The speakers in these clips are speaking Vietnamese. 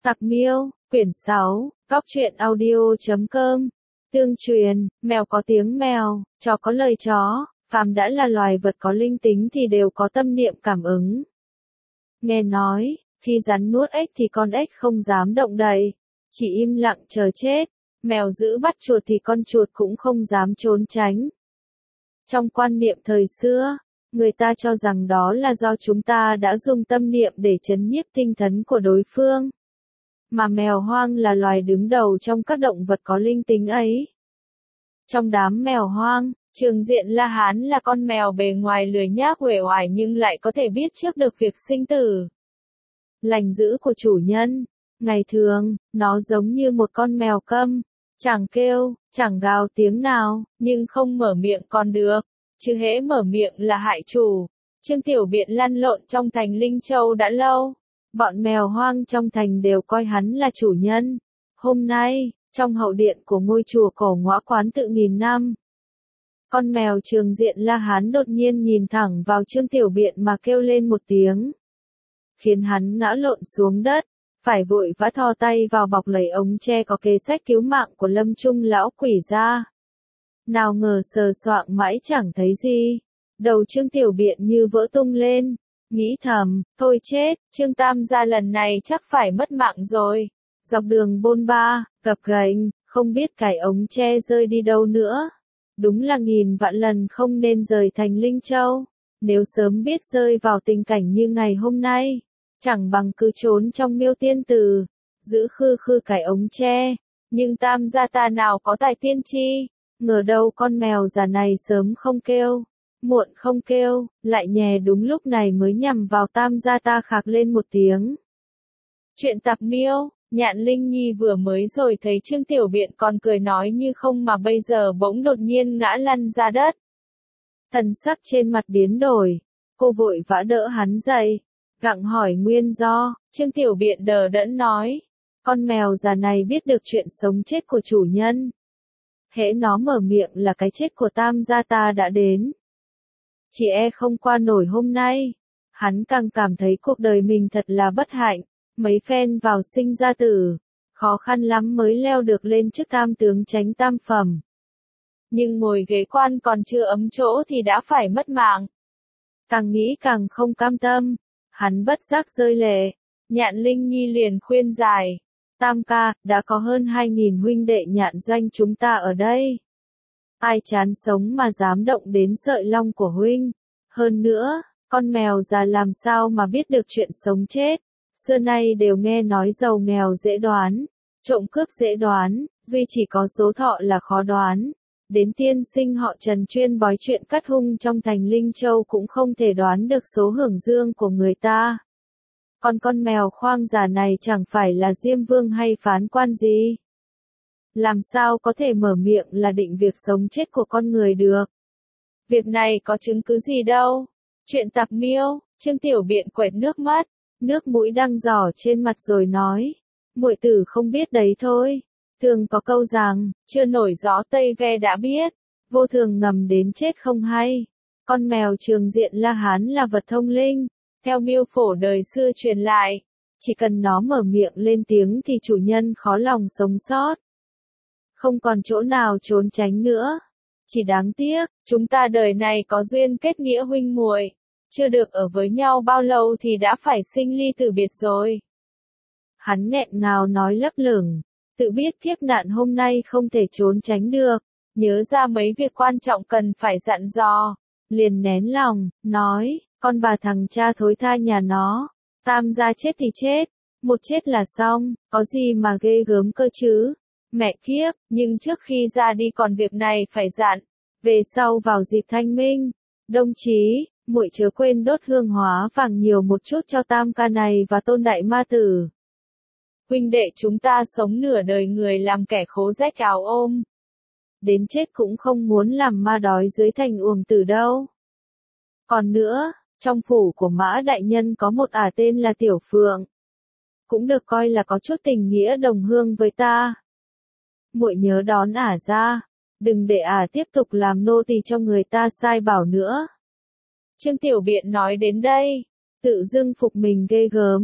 Tặc Miêu, quyển 6, Cóc truyện audio.com. Tương truyền, mèo có tiếng mèo, chó có lời chó, phàm đã là loài vật có linh tính thì đều có tâm niệm cảm ứng. Nghe nói, khi rắn nuốt ếch thì con ếch không dám động đậy, chỉ im lặng chờ chết. Mèo giữ bắt chuột thì con chuột cũng không dám trốn tránh. Trong quan niệm thời xưa, người ta cho rằng đó là do chúng ta đã dùng tâm niệm để trấn nhiếp tinh thần của đối phương. Mà mèo hoang là loài đứng đầu trong các động vật có linh tính ấy. Trong đám mèo hoang, Trường Diện La Hán là con mèo bề ngoài lười nhác uể oải nhưng lại có thể biết trước được việc sinh tử. Lành dữ của chủ nhân. Ngày thường, nó giống như một con mèo câm, chẳng kêu, chẳng gào tiếng nào, nhưng không mở miệng còn được, chứ hễ mở miệng là hại chủ. Trương Tiểu Biện lăn lộn trong thành Linh Châu đã lâu. Bọn mèo hoang trong thành đều coi hắn là chủ nhân. Hôm nay, trong hậu điện của ngôi chùa cổ Ngõa Quán Tự nghìn năm, con mèo Trường Diện La Hán đột nhiên nhìn thẳng vào Trương Tiểu Biện mà kêu lên một tiếng, khiến hắn ngã lộn xuống đất, phải vội vã thò tay vào bọc lấy ống tre có kê sách cứu mạng của Lâm Trung lão quỷ ra. Nào ngờ sờ soạng mãi chẳng thấy gì, đầu Trương Tiểu Biện như vỡ tung lên. Nghĩ thầm, thôi chết, Trương Tam gia lần này chắc phải mất mạng rồi. Dọc đường bôn ba, gập ghềnh, không biết cái ống tre rơi đi đâu nữa. Đúng là nghìn vạn lần không nên rời thành Linh Châu. Nếu sớm biết rơi vào tình cảnh như ngày hôm nay, chẳng bằng cứ trốn trong Miêu Tiên Tử, giữ khư khư cái ống tre. Nhưng Tam gia ta nào có tài tiên tri, ngờ đâu con mèo già này sớm không kêu, muộn không kêu, lại nhè đúng lúc này mới nhằm vào Tam gia ta khạc lên một tiếng. Chuyện Tặc Miêu. Nhạn Linh Nhi vừa mới rồi thấy Trương Tiểu Biện còn cười nói như không mà bây giờ bỗng đột nhiên ngã lăn ra đất. Thần sắc trên mặt biến đổi, cô vội vã đỡ hắn dậy, gặng hỏi nguyên do. Trương Tiểu Biện đờ đẫn nói, con mèo già này biết được chuyện sống chết của chủ nhân. Hễ nó mở miệng là cái chết của Tam gia ta đã đến. Chỉ e không qua nổi hôm nay. Hắn càng cảm thấy cuộc đời mình thật là bất hạnh. Mấy phen vào sinh ra tử, khó khăn lắm mới leo được lên chức tam tướng chánh tam phẩm. Nhưng ngồi ghế quan còn chưa ấm chỗ thì đã phải mất mạng. Càng nghĩ càng không cam tâm, hắn bất giác rơi lệ. Nhạn Linh Nhi liền khuyên giải, Tam ca, đã có hơn 2.000 huynh đệ Nhạn Doanh chúng ta ở đây. Ai chán sống mà dám động đến sợi long của huynh. Hơn nữa, con mèo già làm sao mà biết được chuyện sống chết. Xưa nay đều nghe nói giàu nghèo dễ đoán, trộm cướp dễ đoán, duy chỉ có số thọ là khó đoán. Đến tiên sinh họ Trần chuyên bói chuyện cắt hung trong thành Linh Châu cũng không thể đoán được số hưởng dương của người ta. Còn con mèo khoang già này chẳng phải là Diêm Vương hay phán quan gì. Làm sao có thể mở miệng là định việc sống chết của con người được. Việc này có chứng cứ gì đâu. Chuyện Tặc Miêu. Trương Tiểu Biện quệt nước mắt, nước mũi đang giỏ trên mặt rồi nói, muội tử không biết đấy thôi. Thường có câu rằng, chưa nổi gió Tây Ve đã biết, vô thường ngầm đến chết không hay. Con mèo Trường Diện La Hán là vật thông linh, theo miêu phổ đời xưa truyền lại, chỉ cần nó mở miệng lên tiếng thì chủ nhân khó lòng sống sót. Không còn chỗ nào trốn tránh nữa. Chỉ đáng tiếc, chúng ta đời này có duyên kết nghĩa huynh muội, chưa được ở với nhau bao lâu thì đã phải sinh ly tử biệt rồi. Hắn nghẹn ngào nói lấp lửng, tự biết kiếp nạn hôm nay không thể trốn tránh được, nhớ ra mấy việc quan trọng cần phải dặn dò, liền nén lòng, nói, con bà thằng cha thối tha nhà nó, Tam gia chết thì chết, một chết là xong, có gì mà ghê gớm cơ chứ. Mẹ kiếp, nhưng trước khi ra đi còn việc này phải dặn, về sau vào dịp thanh minh, đồng chí, muội chớ quên đốt hương hóa vàng nhiều một chút cho Tam ca này và Tôn đại ma tử. Huynh đệ chúng ta sống nửa đời người làm kẻ khố rách áo ôm. Đến chết cũng không muốn làm ma đói dưới thành Uổng Tử đâu. Còn nữa, trong phủ của Mã đại nhân có một ả tên là Tiểu Phượng. Cũng được coi là có chút tình nghĩa đồng hương với ta. Muội nhớ đón ả ra, đừng để ả tiếp tục làm nô tỳ cho người ta sai bảo nữa. Trương Tiểu Biện nói đến đây, tự dưng phục mình ghê gớm,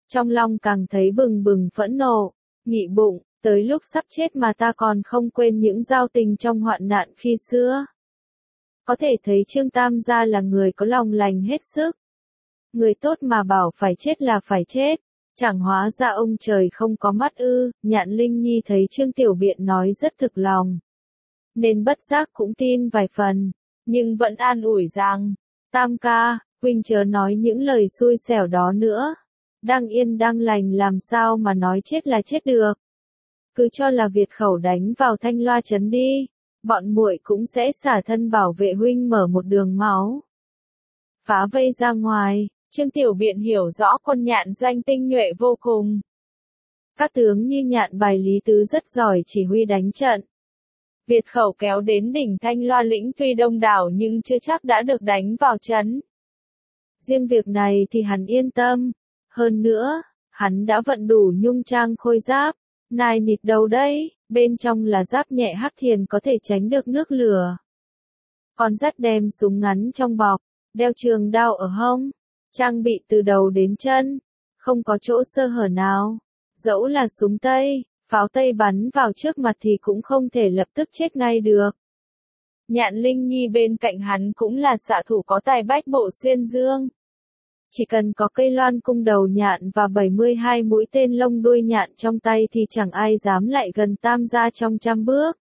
Trong lòng càng thấy bừng bừng phẫn nộ, nghĩ bụng, tới lúc sắp chết mà ta còn không quên những giao tình trong hoạn nạn khi xưa. Có thể thấy Trương Tam gia là người có lòng lành hết sức. Người tốt mà bảo phải chết là phải chết, chẳng hóa ra ông trời không có mắt ư. Nhạn Linh Nhi thấy Trương Tiểu Biện nói rất thực lòng, nên bất giác cũng tin vài phần, nhưng vẫn an ủi rằng, Tam ca, huynh chớ nói những lời xui xẻo đó nữa. Đang yên đang lành làm sao mà nói chết là chết được. Cứ cho là Việt khẩu đánh vào Thanh Loa trấn đi, bọn muội cũng sẽ xả thân bảo vệ huynh mở một đường máu. Phá vây ra ngoài, Trương Tiểu Biện hiểu rõ quân Nhạn doanh tinh nhuệ vô cùng. Các tướng như Nhạn Bài Lý Tứ rất giỏi chỉ huy đánh trận. Việt khẩu kéo đến đỉnh Thanh Loa lĩnh tuy đông đảo nhưng chưa chắc đã được đánh vào trấn. Riêng việc này thì hắn yên tâm. Hơn nữa, hắn đã vận đủ nhung trang khôi giáp. Nai nịt đầu đây, bên trong là giáp nhẹ hắc thiền có thể tránh được nước lửa. Còn dắt đem súng ngắn trong bọc, đeo trường đao ở hông, trang bị từ đầu đến chân, không có chỗ sơ hở nào. Dẫu là súng Tây, pháo Tây bắn vào trước mặt thì cũng không thể lập tức chết ngay được. Nhạn Linh Nhi bên cạnh hắn cũng là xạ thủ có tài bách bộ xuyên dương. Chỉ cần có cây loan cung đầu nhạn và 72 mũi tên lông đuôi nhạn trong tay thì chẳng ai dám lại gần Tam gia trong 100 bước.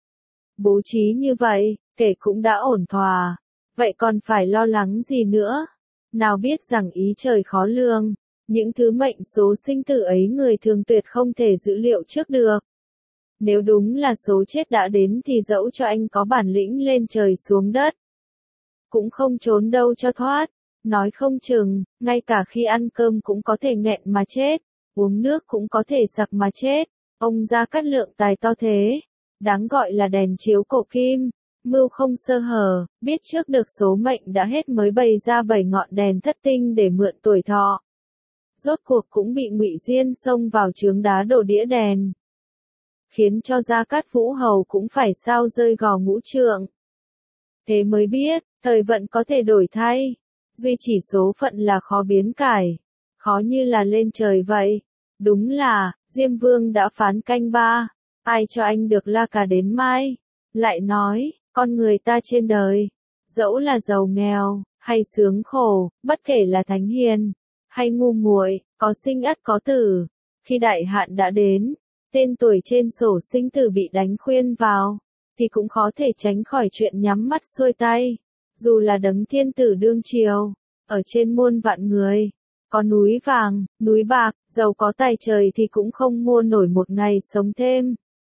Bố trí như vậy, kể cũng đã ổn thỏa. Vậy còn phải lo lắng gì nữa? Nào biết rằng ý trời khó lường, những thứ mệnh số sinh tử ấy người thường tuyệt không thể dự liệu trước được. Nếu đúng là số chết đã đến thì dẫu cho anh có bản lĩnh lên trời xuống đất, cũng không trốn đâu cho thoát. Nói không chừng, ngay cả khi ăn cơm cũng có thể nghẹn mà chết, uống nước cũng có thể sặc mà chết. Ông Gia Cát Lượng tài to thế, đáng gọi là đèn chiếu cổ kim, mưu không sơ hở, biết trước được số mệnh đã hết mới bày ra 7 ngọn đèn thất tinh để mượn tuổi thọ. Rốt cuộc cũng bị Ngụy Diên xông vào chướng đá đổ đĩa đèn, khiến cho Gia Cát Vũ Hầu cũng phải sao rơi gò ngũ trượng. Thế mới biết, thời vận có thể đổi thay. Duy chỉ số phận là khó biến cải, khó như là lên trời vậy. Đúng là, Diêm Vương đã phán canh ba, ai cho anh được la cả đến mai. Lại nói, con người ta trên đời, dẫu là giàu nghèo, hay sướng khổ, bất kể là thánh hiền, hay ngu muội, có sinh ắt có tử. Khi đại hạn đã đến, tên tuổi trên sổ sinh tử bị đánh khuyên vào, thì cũng khó thể tránh khỏi chuyện nhắm mắt xuôi tay. Dù là đấng thiên tử đương triều, ở trên muôn vạn người, có núi vàng, núi bạc, giàu có tài trời thì cũng không mua nổi một ngày sống thêm.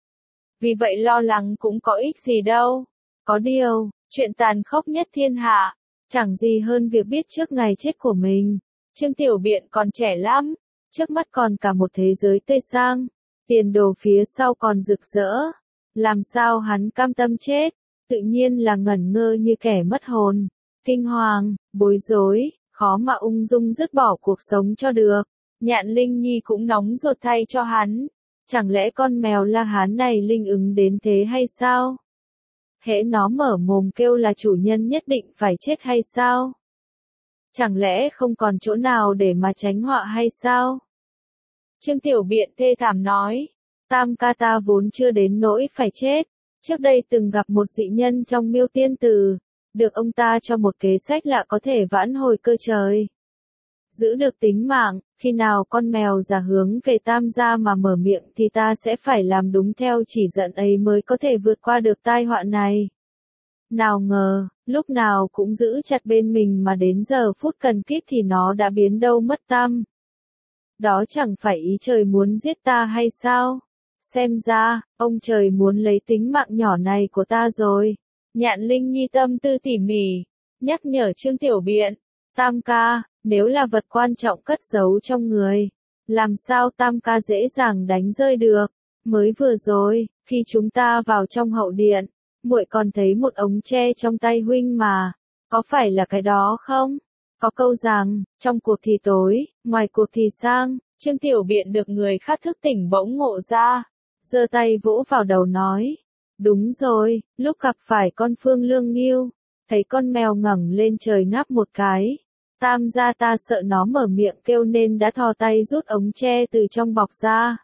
Vì vậy lo lắng cũng có ích gì đâu. Có điều, chuyện tàn khốc nhất thiên hạ, chẳng gì hơn việc biết trước ngày chết của mình. Trương Tiểu Biện còn trẻ lắm, trước mắt còn cả một thế giới tươi sang, tiền đồ phía sau còn rực rỡ. Làm sao hắn cam tâm chết? Tự nhiên là ngẩn ngơ như kẻ mất hồn, kinh hoàng, bối rối, khó mà ung dung dứt bỏ cuộc sống cho được. Nhạn Linh Nhi cũng nóng ruột thay cho hắn. Chẳng lẽ con mèo La Hán này linh ứng đến thế hay sao? Hễ nó mở mồm kêu là chủ nhân nhất định phải chết hay sao? Chẳng lẽ không còn chỗ nào để mà tránh họa hay sao? Trương Tiểu Biện thê thảm nói, Tam ca ta vốn chưa đến nỗi phải chết. Trước đây từng gặp một dị nhân trong Miêu Tiên Tử, được ông ta cho một kế sách lạ có thể vãn hồi cơ trời. Giữ được tính mạng, khi nào con mèo già hướng về Tam gia mà mở miệng thì ta sẽ phải làm đúng theo chỉ dẫn ấy mới có thể vượt qua được tai họa này. Nào ngờ, lúc nào cũng giữ chặt bên mình mà đến giờ phút cần kíp thì nó đã biến đâu mất tăm. Đó chẳng phải ý trời muốn giết ta hay sao? Xem ra, ông trời muốn lấy tính mạng nhỏ này của ta rồi. Nhạn Linh Nhi tâm tư tỉ mỉ, nhắc nhở Trương Tiểu Biện, Tam ca, nếu là vật quan trọng cất giấu trong người, làm sao Tam ca dễ dàng đánh rơi được. Mới vừa rồi, khi chúng ta vào trong hậu điện, muội còn thấy một ống tre trong tay huynh mà, có phải là cái đó không? Có câu rằng, trong cuộc thì tối, ngoài cuộc thì sang. Trương Tiểu Biện được người khác thức tỉnh bỗng ngộ ra, giơ tay vỗ vào đầu nói, đúng rồi, lúc gặp phải con Phương Lương Ngưu, thấy con mèo ngẩng lên trời ngáp một cái, Tam gia ta sợ nó mở miệng kêu nên đã thò tay rút ống tre từ trong bọc ra.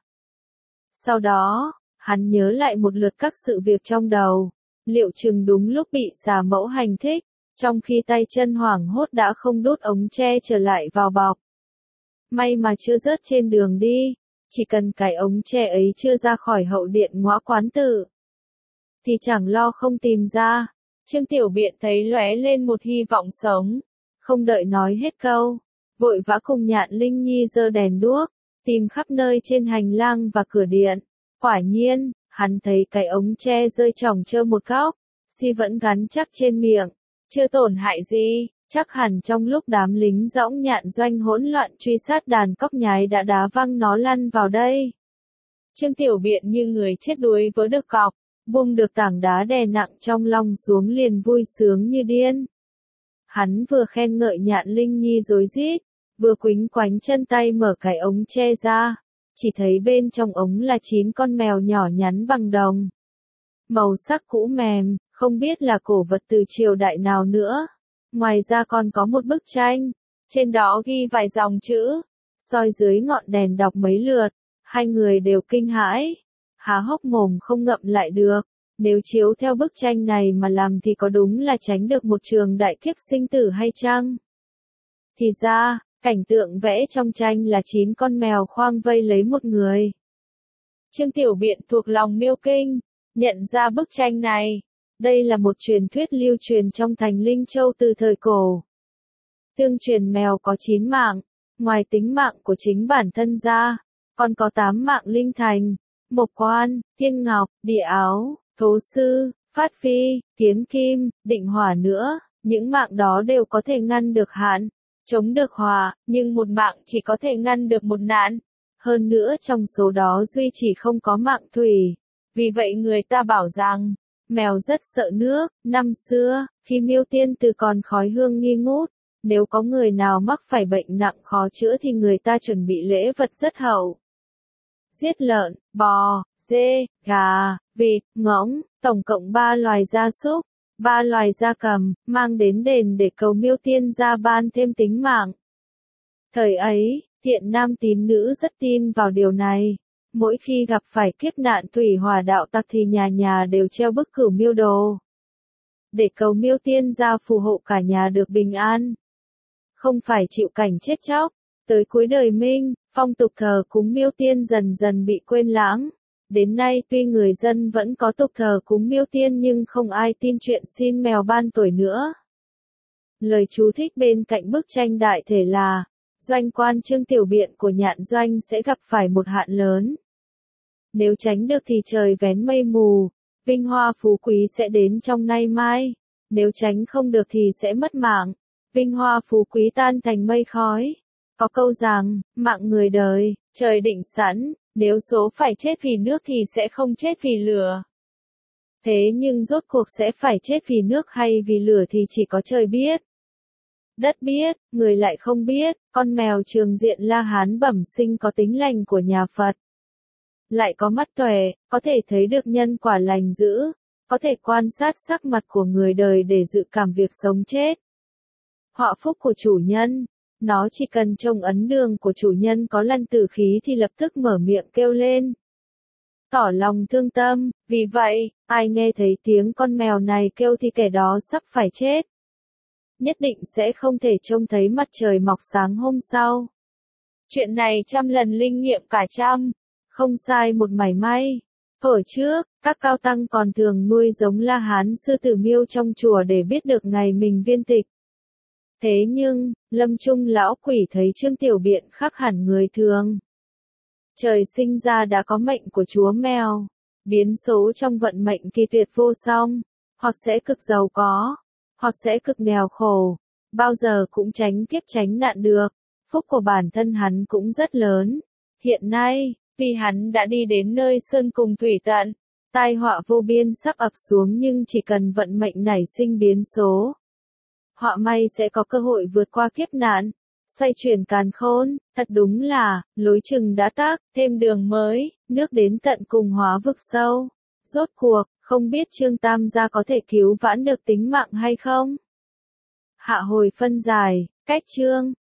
Sau đó, hắn nhớ lại một lượt các sự việc trong đầu, liệu chừng đúng lúc bị xà mẫu hành thích, trong khi tay chân hoảng hốt đã không đút ống tre trở lại vào bọc. May mà chưa rớt trên đường đi, chỉ cần cái ống tre ấy chưa ra khỏi hậu điện ngõ quán tự, thì chẳng lo không tìm ra. Trương Tiểu Biện thấy lóe lên một hy vọng sống, không đợi nói hết câu, vội vã cùng Nhạn Linh Nhi giơ đèn đuốc, tìm khắp nơi trên hành lang và cửa điện. Quả nhiên, hắn thấy cái ống tre rơi trỏng trơ một góc, xi vẫn gắn chắc trên miệng, chưa tổn hại gì, chắc hẳn trong lúc đám lính dõng Nhạn Doanh hỗn loạn truy sát đàn cóc nhái đã đá văng nó lăn vào đây. Trương Tiểu Biện như người chết đuối vớ được cọc, buông được tảng đá đè nặng trong lòng xuống liền vui sướng như điên. Hắn vừa khen ngợi Nhạn Linh Nhi rối rít, vừa quýnh quánh chân tay mở cái ống tre ra, chỉ thấy bên trong ống là 9 con mèo nhỏ nhắn bằng đồng. Màu sắc cũ mềm, không biết là cổ vật từ triều đại nào nữa. Ngoài ra còn có một bức tranh, trên đó ghi vài dòng chữ, soi dưới ngọn đèn đọc mấy lượt, hai người đều kinh hãi, há hốc mồm không ngậm lại được. Nếu chiếu theo bức tranh này mà làm thì có đúng là tránh được một trường đại kiếp sinh tử hay chăng? Thì ra, cảnh tượng vẽ trong tranh là 9 con mèo khoang vây lấy một người. Trương Tiểu Biện thuộc lòng Miêu Kinh, nhận ra bức tranh này. Đây là một truyền thuyết lưu truyền trong thành Linh Châu từ thời cổ. Tương truyền mèo có 9 mạng, ngoài tính mạng của chính bản thân ra, còn có 8 mạng linh thành, Mộc Quan, Thiên Ngọc, Địa Áo, Thố Sư, Phát Phi, Kiến Kim, Định Hỏa nữa. Những mạng đó đều có thể ngăn được hạn, chống được hỏa, nhưng một mạng chỉ có thể ngăn được một nạn. Hơn nữa trong số đó duy chỉ không có mạng thủy. Vì vậy người ta bảo rằng, mèo rất sợ nước. Năm xưa, khi Miêu Tiên Từ còn khói hương nghi ngút, nếu có người nào mắc phải bệnh nặng khó chữa thì người ta chuẩn bị lễ vật rất hậu. Giết lợn, bò, dê, gà, vịt, ngỗng, tổng cộng 3 loài gia súc, 3 loài gia cầm, mang đến đền để cầu Miêu Tiên gia ban thêm tính mạng. Thời ấy, thiện nam tín nữ rất tin vào điều này. Mỗi khi gặp phải kiếp nạn thủy hỏa đạo tặc thì nhà nhà đều treo bức cửu miêu đồ, để cầu Miêu Tiên gia phù hộ cả nhà được bình an, không phải chịu cảnh chết chóc. Tới cuối đời Minh, phong tục thờ cúng Miêu Tiên dần dần bị quên lãng. Đến nay tuy người dân vẫn có tục thờ cúng Miêu Tiên nhưng không ai tin chuyện xin mèo ban tuổi nữa. Lời chú thích bên cạnh bức tranh đại thể là, doanh quan Trương Tiểu Biện của Nhạn Doanh sẽ gặp phải một hạn lớn. Nếu tránh được thì trời vén mây mù, vinh hoa phú quý sẽ đến trong nay mai. Nếu tránh không được thì sẽ mất mạng, vinh hoa phú quý tan thành mây khói. Có câu rằng, mạng người đời, trời định sẵn, nếu số phải chết vì nước thì sẽ không chết vì lửa. Thế nhưng rốt cuộc sẽ phải chết vì nước hay vì lửa thì chỉ có trời biết. Đất biết, người lại không biết. Con mèo Trường Diện La Hán bẩm sinh có tính lành của nhà Phật, lại có mắt tuệ, có thể thấy được nhân quả lành dữ, có thể quan sát sắc mặt của người đời để dự cảm việc sống chết. Họa phúc của chủ nhân, nó chỉ cần trông ấn đường của chủ nhân có lăn tử khí thì lập tức mở miệng kêu lên, tỏ lòng thương tâm. Vì vậy, ai nghe thấy tiếng con mèo này kêu thì kẻ đó sắp phải chết, nhất định sẽ không thể trông thấy mặt trời mọc sáng hôm sau. Chuyện này trăm lần linh nghiệm cả trăm, không sai một mảy may. Ở trước, các cao tăng còn thường nuôi giống La Hán sư tử miêu trong chùa để biết được ngày mình viên tịch. Thế nhưng, lâm chung lão quỷ thấy Trương Tiểu Biện khác hẳn người thường. Trời sinh ra đã có mệnh của chúa mèo, biến số trong vận mệnh kỳ tuyệt vô song, hoặc sẽ cực giàu có, hoặc sẽ cực nghèo khổ, bao giờ cũng tránh kiếp tránh nạn được. Phúc của bản thân hắn cũng rất lớn. Hiện nay, vì hắn đã đi đến nơi sơn cùng thủy tận, tai họa vô biên sắp ập xuống nhưng chỉ cần vận mệnh nảy sinh biến số, họa may sẽ có cơ hội vượt qua kiếp nạn, xoay chuyển càn khôn. Thật đúng là, lối chừng đã tắc, thêm đường mới, nước đến tận cùng hóa vực sâu. Rốt cuộc, không biết Trương Tam gia có thể cứu vãn được tính mạng hay không? Hạ hồi phân giải, cách chương.